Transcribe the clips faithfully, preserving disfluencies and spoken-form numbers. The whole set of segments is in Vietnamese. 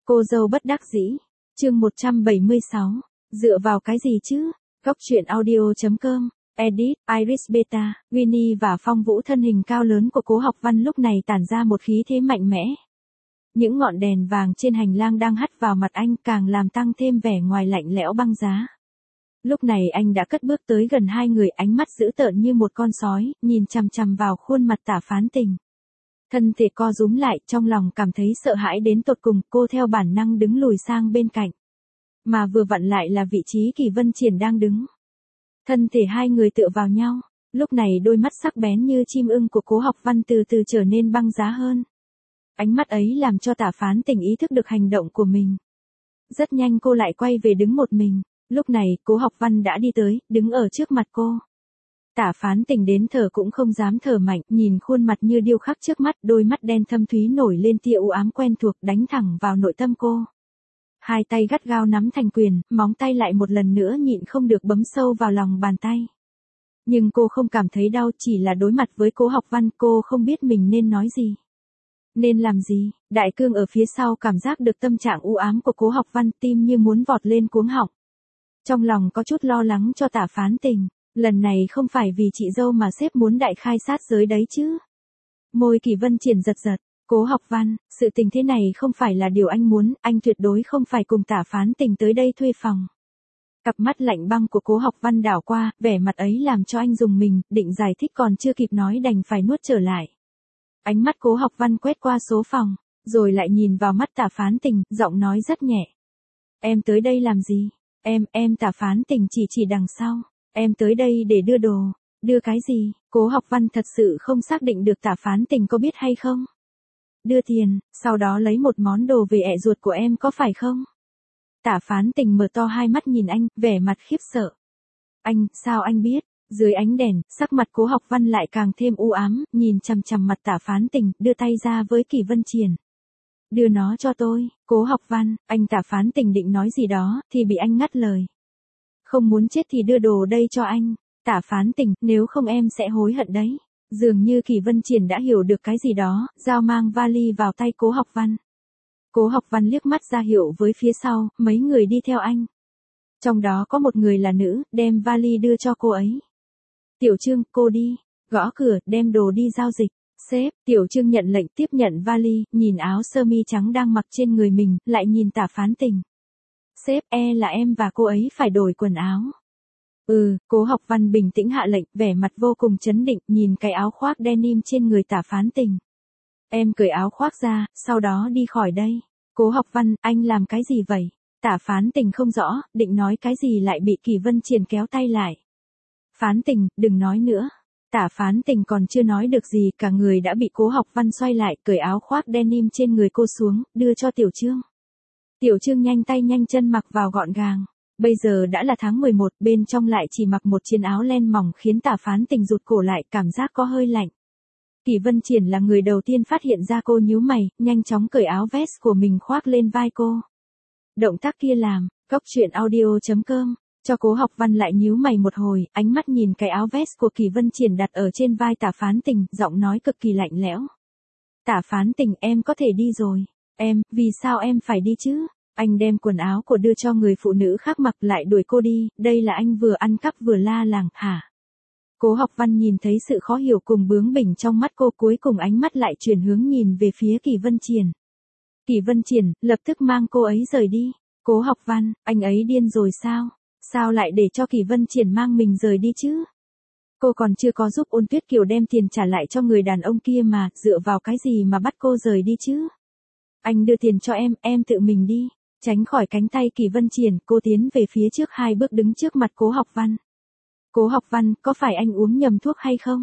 Cô dâu bất đắc dĩ. Chương một trăm bảy mươi sáu. Dựa vào cái gì chứ? Góc truyện audio.com. Edit, Iris Beta, Winnie và Phong Vũ thân hình cao lớn của Cố Học Văn lúc này tản ra một khí thế mạnh mẽ. Những ngọn đèn vàng trên hành lang đang hắt vào mặt anh càng làm tăng thêm vẻ ngoài lạnh lẽo băng giá. Lúc này anh đã cất bước tới gần hai người, ánh mắt dữ tợn như một con sói, nhìn chằm chằm vào khuôn mặt Tả Phán Tình. Thân thể co rúm lại, trong lòng cảm thấy sợ hãi đến tột cùng, cô theo bản năng đứng lùi sang bên cạnh. Mà vừa vặn lại là vị trí Kỳ Vân Triển đang đứng. Thân thể hai người tựa vào nhau, lúc này đôi mắt sắc bén như chim ưng của Cố Học Văn từ từ trở nên băng giá hơn. Ánh mắt ấy làm cho Tả Phán Tình ý thức được hành động của mình. Rất nhanh cô lại quay về đứng một mình, lúc này Cố Học Văn đã đi tới, đứng ở trước mặt cô. Tả Phán Tình đến thở cũng không dám thở mạnh, nhìn khuôn mặt như điêu khắc trước mắt, đôi mắt đen thâm thúy nổi lên tia u ám quen thuộc đánh thẳng vào nội tâm cô. Hai tay gắt gao nắm thành quyền, móng tay lại một lần nữa nhịn không được bấm sâu vào lòng bàn tay. Nhưng cô không cảm thấy đau, chỉ là đối mặt với Cố Học Văn, cô không biết mình nên nói gì. Nên làm gì? Đại cương ở phía sau cảm giác được tâm trạng u ám của Cố Học Văn, tim như muốn vọt lên cuống họng. Trong lòng có chút lo lắng cho Tả Phán Tình, lần này không phải vì chị dâu mà sếp muốn đại khai sát giới đấy chứ. Môi Kỳ Vân Triển giật giật. Cố Học Văn, sự tình thế này không phải là điều anh muốn, anh tuyệt đối không phải cùng Tả Phán Tình tới đây thuê phòng. Cặp mắt lạnh băng của Cố Học Văn đảo qua, vẻ mặt ấy làm cho anh rùng mình, định giải thích còn chưa kịp nói đành phải nuốt trở lại. Ánh mắt Cố Học Văn quét qua số phòng, rồi lại nhìn vào mắt Tả Phán Tình, giọng nói rất nhẹ. Em tới đây làm gì? Em, em Tả Phán Tình chỉ chỉ đằng sau. Em tới đây để đưa đồ. Đưa cái gì? Cố Học Văn thật sự không xác định được Tả Phán Tình có biết hay không. Đưa tiền, sau đó lấy một món đồ về ẹ ruột của em có phải không? Tả Phán Tình mở to hai mắt nhìn anh, vẻ mặt khiếp sợ. Anh, sao anh biết? Dưới ánh đèn, sắc mặt Cố Học Văn lại càng thêm u ám, nhìn chằm chằm mặt Tả Phán Tình, đưa tay ra với Kỳ Vân Triển. Đưa nó cho tôi. Cố Học Văn, anh Tả Phán Tình định nói gì đó, thì bị anh ngắt lời. Không muốn chết thì đưa đồ đây cho anh. Tả Phán Tình, nếu không em sẽ hối hận đấy. Dường như Kỳ Vân Triển đã hiểu được cái gì đó, giao mang vali vào tay Cố Học Văn. Cố Học Văn liếc mắt ra hiệu với phía sau, mấy người đi theo anh. Trong đó có một người là nữ, đem vali đưa cho cô ấy. Tiểu Trương, cô đi. Gõ cửa, đem đồ đi giao dịch. Sếp, Tiểu Trương nhận lệnh tiếp nhận vali, nhìn áo sơ mi trắng đang mặc trên người mình, lại nhìn Tả Phán Tình. Sếp, e là em và cô ấy phải đổi quần áo. Ừ, Cố Học Văn bình tĩnh hạ lệnh, vẻ mặt vô cùng chấn định, nhìn cái áo khoác denim trên người Tả Phán Tình. Em cởi áo khoác ra, sau đó đi khỏi đây. Cố Học Văn, anh làm cái gì vậy? Tả Phán Tình không rõ, định nói cái gì lại bị Kỳ Vân Triển kéo tay lại. Phán Tình, đừng nói nữa. Tả Phán Tình còn chưa nói được gì, cả người đã bị Cố Học Văn xoay lại, cởi áo khoác denim trên người cô xuống, đưa cho Tiểu Trương. Tiểu Trương nhanh tay nhanh chân mặc vào gọn gàng. Bây giờ đã là tháng mười một, bên trong lại chỉ mặc một chiếc áo len mỏng khiến Tả Phán Tình rụt cổ lại, cảm giác có hơi lạnh. Kỳ Vân Triển là người đầu tiên phát hiện ra cô nhíu mày, nhanh chóng cởi áo vest của mình khoác lên vai cô. Động tác kia làm, góc truyện audio.com, cho Cố Học Văn lại nhíu mày một hồi, ánh mắt nhìn cái áo vest của Kỳ Vân Triển đặt ở trên vai Tả Phán Tình, giọng nói cực kỳ lạnh lẽo. Tả Phán Tình, em có thể đi rồi. Em, vì sao em phải đi chứ? Anh đem quần áo của đưa cho người phụ nữ khác mặc lại đuổi cô đi, đây là anh vừa ăn cắp vừa la làng, hả? Cố Học Văn nhìn thấy sự khó hiểu cùng bướng bỉnh trong mắt cô, cuối cùng ánh mắt lại chuyển hướng nhìn về phía Kỳ Vân Triển. Kỳ Vân Triển, lập tức mang cô ấy rời đi. Cố Học Văn, anh ấy điên rồi sao? Sao lại để cho Kỳ Vân Triển mang mình rời đi chứ? Cô còn chưa có giúp Ôn Tuyết Kiều đem tiền trả lại cho người đàn ông kia mà, dựa vào cái gì mà bắt cô rời đi chứ? Anh đưa tiền cho em, em tự mình đi. Tránh khỏi cánh tay Kỳ Vân Triển, cô tiến về phía trước hai bước đứng trước mặt Cố Học Văn. Cố Học Văn, có phải anh uống nhầm thuốc hay không?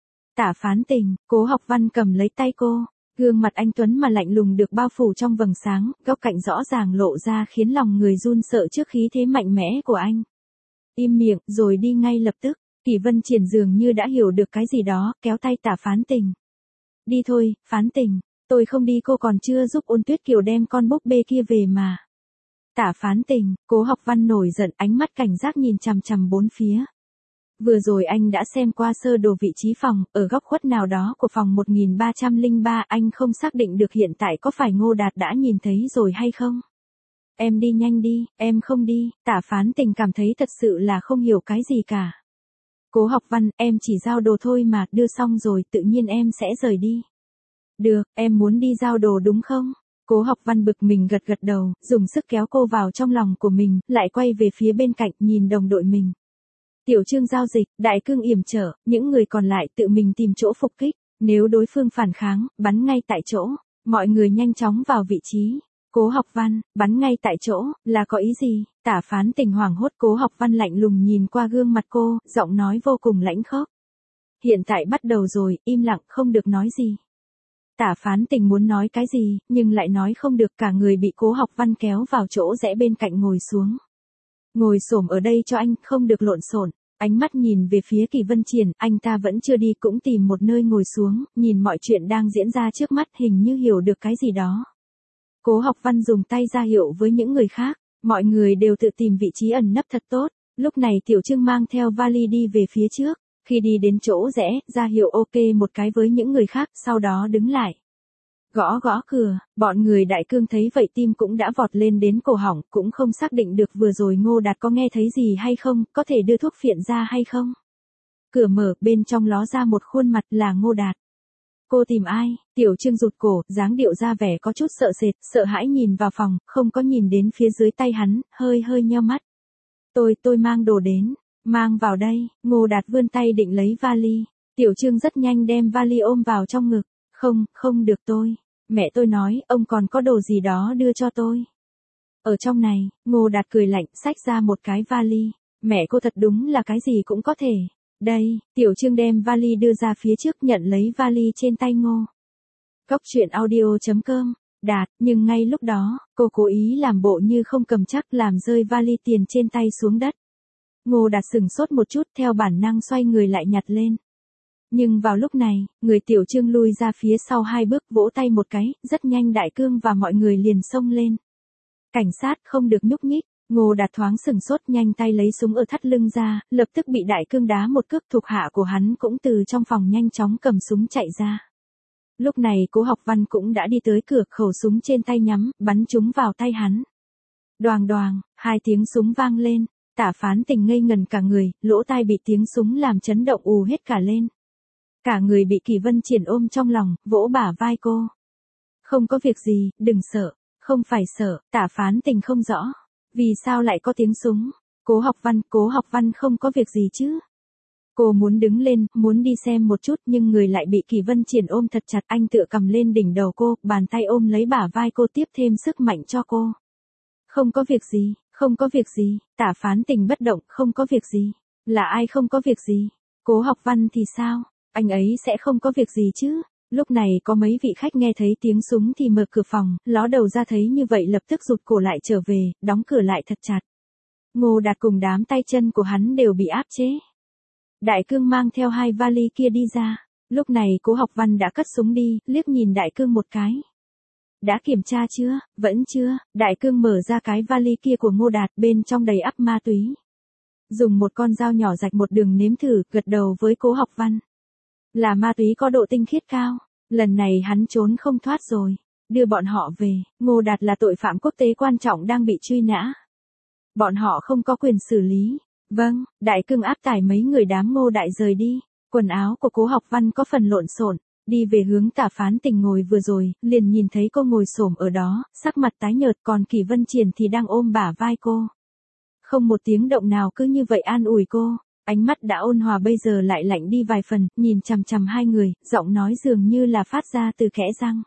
Tả Phán Tình, Cố Học Văn cầm lấy tay cô, gương mặt anh tuấn mà lạnh lùng được bao phủ trong vầng sáng, góc cạnh rõ ràng lộ ra khiến lòng người run sợ trước khí thế mạnh mẽ của anh. Im miệng, rồi đi ngay lập tức. Kỳ Vân Triển dường như đã hiểu được cái gì đó, kéo tay Tả Phán Tình. Đi thôi, Phán Tình. Tôi không đi, cô còn chưa giúp Ôn Tuyết Kiều đem con búp bê kia về mà. Tả Phán Tình, Cố Học Văn nổi giận, ánh mắt cảnh giác nhìn chằm chằm bốn phía. Vừa rồi anh đã xem qua sơ đồ vị trí phòng, ở góc khuất nào đó của phòng một nghìn ba trăm lẻ ba, anh không xác định được hiện tại có phải Ngô Đạt đã nhìn thấy rồi hay không. Em đi nhanh đi, em không đi, Tả Phán Tình cảm thấy thật sự là không hiểu cái gì cả. Cố Học Văn, em chỉ giao đồ thôi mà, đưa xong rồi tự nhiên em sẽ rời đi. Được, em muốn đi giao đồ đúng không? Cố Học Văn bực mình gật gật đầu, dùng sức kéo cô vào trong lòng của mình, lại quay về phía bên cạnh nhìn đồng đội mình. Tiểu Trương giao dịch, Đại Cương yểm trở, những người còn lại tự mình tìm chỗ phục kích, nếu đối phương phản kháng, bắn ngay tại chỗ, mọi người nhanh chóng vào vị trí. Cố Học Văn, bắn ngay tại chỗ, là có ý gì? Tả Phán Tình hoảng hốt. Cố Học Văn lạnh lùng nhìn qua gương mặt cô, giọng nói vô cùng lãnh khốc. Hiện tại bắt đầu rồi, im lặng, không được nói gì. Tả Phán Tình muốn nói cái gì, nhưng lại nói không được, cả người bị Cố Học Văn kéo vào chỗ rẽ bên cạnh ngồi xuống. Ngồi xổm ở đây cho anh, không được lộn xộn. Ánh mắt nhìn về phía Kỳ Vân Triển, anh ta vẫn chưa đi cũng tìm một nơi ngồi xuống, nhìn mọi chuyện đang diễn ra trước mắt hình như hiểu được cái gì đó. Cố Học Văn dùng tay ra hiệu với những người khác, mọi người đều tự tìm vị trí ẩn nấp thật tốt. Lúc này Tiểu Trương mang theo vali đi về phía trước, khi đi đến chỗ rẽ, ra hiệu ok một cái với những người khác, sau đó đứng lại. Gõ gõ cửa, bọn người Đại Cương thấy vậy tim cũng đã vọt lên đến cổ họng, cũng không xác định được vừa rồi Ngô Đạt có nghe thấy gì hay không, có thể đưa thuốc phiện ra hay không. Cửa mở, bên trong ló ra một khuôn mặt là Ngô Đạt. Cô tìm ai? Tiểu Trương rụt cổ, dáng điệu ra vẻ có chút sợ sệt, sợ hãi nhìn vào phòng, không có nhìn đến phía dưới tay hắn, hơi hơi nheo mắt. Tôi, tôi mang đồ đến, mang vào đây. Ngô Đạt vươn tay định lấy vali. Tiểu Trương rất nhanh đem vali ôm vào trong ngực. Không, không được tôi. Mẹ tôi nói, ông còn có đồ gì đó đưa cho tôi. Ở trong này, Ngô Đạt cười lạnh, xách ra một cái vali. Mẹ cô thật đúng là cái gì cũng có thể. Đây, Tiểu Trương đem vali đưa ra phía trước, nhận lấy vali trên tay Ngô. Cốc truyện audio chấm com, Đạt, nhưng ngay lúc đó, cô cố ý làm bộ như không cầm chắc, làm rơi vali tiền trên tay xuống đất. Ngô Đạt sửng sốt một chút, theo bản năng xoay người lại nhặt lên. Nhưng vào lúc này, người Tiểu Trương lui ra phía sau hai bước, vỗ tay một cái, rất nhanh Đại Cương và mọi người liền xông lên. Cảnh sát, không được nhúc nhích. Ngô Đạt thoáng sừng sốt, nhanh tay lấy súng ở thắt lưng ra, lập tức bị Đại Cương đá một cước. Thuộc hạ của hắn cũng từ trong phòng nhanh chóng cầm súng chạy ra. Lúc này Cố Học Văn cũng đã đi tới cửa, khẩu súng trên tay nhắm, bắn trúng vào tay hắn. Đoàng đoàng, hai tiếng súng vang lên, Tả Phán Tình ngây ngần cả người, lỗ tai bị tiếng súng làm chấn động ù hết cả lên. Cả người bị Kỳ Vân Triển ôm trong lòng, vỗ bả vai cô. Không có việc gì, đừng sợ, không phải sợ. Tả Phán Tình không rõ. Vì sao lại có tiếng súng? Cố Học Văn, Cố Học Văn không có việc gì chứ? Cô muốn đứng lên, muốn đi xem một chút, nhưng người lại bị Kỳ Vân Triển ôm thật chặt. Anh tựa cầm lên đỉnh đầu cô, bàn tay ôm lấy bả vai cô, tiếp thêm sức mạnh cho cô. Không có việc gì, không có việc gì. Tả Phán Tình bất động, không có việc gì. Là ai không có việc gì? Cố Học Văn thì sao? Anh ấy sẽ không có việc gì chứ? Lúc này có mấy vị khách nghe thấy tiếng súng thì mở cửa phòng, ló đầu ra thấy như vậy lập tức rụt cổ lại trở về, đóng cửa lại thật chặt. Ngô Đạt cùng đám tay chân của hắn đều bị áp chế. Đại Cương mang theo hai vali kia đi ra. Lúc này Cố Học Văn đã cất súng đi, liếc nhìn Đại Cương một cái. Đã kiểm tra chưa? Vẫn chưa. Đại Cương mở ra cái vali kia của Ngô Đạt, bên trong đầy ắp ma túy. Dùng một con dao nhỏ rạch một đường nếm thử, gật đầu với Cố Học Văn. Là ma túy có độ tinh khiết cao. Lần này hắn trốn không thoát rồi. Đưa bọn họ về. Ngô Đạt là tội phạm quốc tế quan trọng đang bị truy nã. Bọn họ không có quyền xử lý. Vâng, Đại Cương áp tải mấy người đám Ngô Đại rời đi. Quần áo của Cố Học Văn có phần lộn xộn, đi về hướng Tả Phán Tình ngồi vừa rồi, liền nhìn thấy cô ngồi xổm ở đó, sắc mặt tái nhợt, còn Kỳ Vân Triển thì đang ôm bả vai cô. Không một tiếng động nào, cứ như vậy an ủi cô. Ánh mắt đã ôn hòa bây giờ lại lạnh đi vài phần, nhìn chằm chằm hai người, giọng nói dường như là phát ra từ kẽ răng.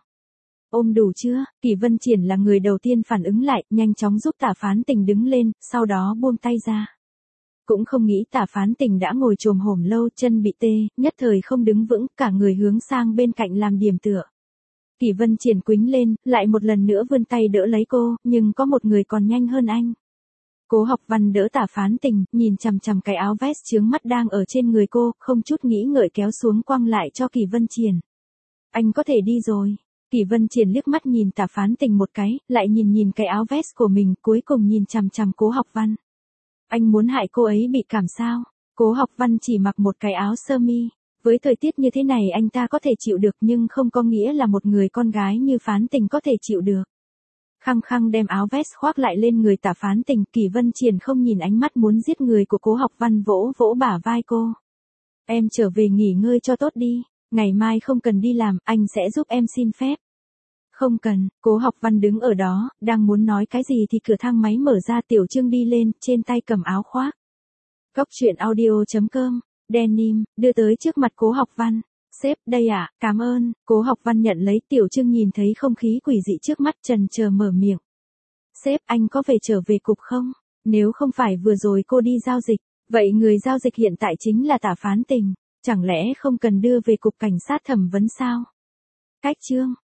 Ôm đủ chưa? Kỳ Vân Triển là người đầu tiên phản ứng lại, nhanh chóng giúp Tả Phán Tình đứng lên, sau đó buông tay ra. Cũng không nghĩ Tả Phán Tình đã ngồi chồm hổm lâu, chân bị tê, nhất thời không đứng vững, cả người hướng sang bên cạnh làm điểm tựa. Kỳ Vân Triển quĩnh lên, lại một lần nữa vươn tay đỡ lấy cô, nhưng có một người còn nhanh hơn anh. Cố Học Văn đỡ Tả Phán Tình, nhìn chằm chằm cái áo vest chướng mắt đang ở trên người cô, không chút nghĩ ngợi kéo xuống quăng lại cho Kỳ Vân Triển. Anh có thể đi rồi. Kỳ Vân Triển liếc mắt nhìn Tả Phán Tình một cái, lại nhìn nhìn cái áo vest của mình, cuối cùng nhìn chằm chằm Cố Học Văn. Anh muốn hại cô ấy bị cảm sao? Cố Học Văn chỉ mặc một cái áo sơ mi. Với thời tiết như thế này anh ta có thể chịu được nhưng không có nghĩa là một người con gái như Phán Tình có thể chịu được. Khăng khăng đem áo vest khoác lại lên người Tạ Phán Tình, Kỷ Vân Triền không nhìn ánh mắt muốn giết người của Cố Học Văn, vỗ vỗ bả vai cô. Em trở về nghỉ ngơi cho tốt đi, ngày mai không cần đi làm, anh sẽ giúp em xin phép. Không cần, Cố Học Văn đứng ở đó, đang muốn nói cái gì thì cửa thang máy mở ra, Tiểu Trương đi lên, trên tay cầm áo khoác. Góc truyện audio chấm com, denim, đưa tới trước mặt Cố Học Văn. Sếp, đây ạ, à, cảm ơn. Cố Học Văn nhận lấy, Tiểu Trương nhìn thấy không khí quỷ dị trước mắt chần chờ mở miệng. Sếp, anh có về trở về cục không? Nếu không phải vừa rồi cô đi giao dịch, vậy người giao dịch hiện tại chính là Tạ Phán Tình, chẳng lẽ không cần đưa về cục cảnh sát thẩm vấn sao? Cách Trương,